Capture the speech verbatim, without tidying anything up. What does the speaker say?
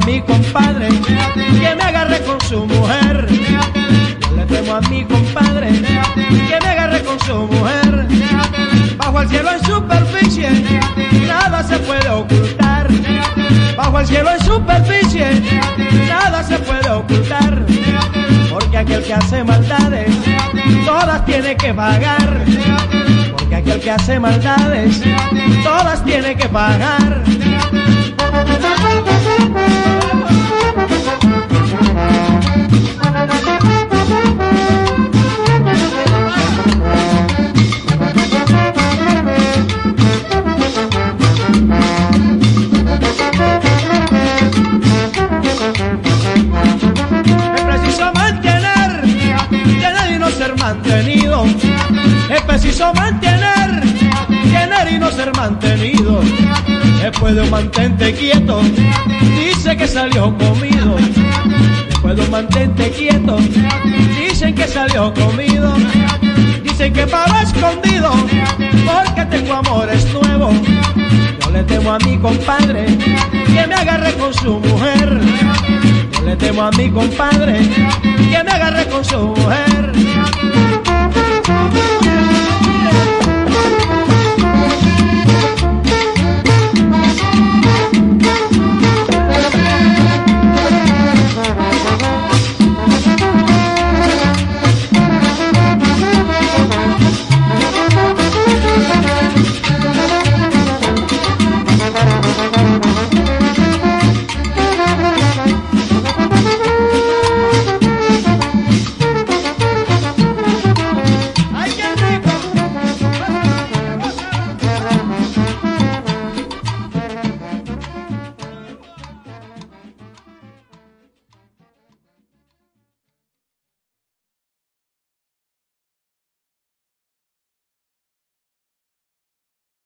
mi compadre que me agarre con su mujer. Yo le temo a mi compadre que me agarre con su mujer. Bajo el cielo en superficie nada se puede ocultar. Bajo el cielo en superficie nada se puede ocultar. Porque aquel que hace maldades todas tiene que pagar. Porque aquel que hace maldades todas tiene que pagar. Mantenido, es preciso mantener, tener y no ser mantenido. Después de un mantente quieto, dice que salió comido. Después de un mantente quieto, dicen que salió comido. Dicen que paró escondido, porque tengo amores nuevos. Yo le temo a mi compadre que me agarre con su mujer. Yo le temo a mi compadre que me agarre con su mujer.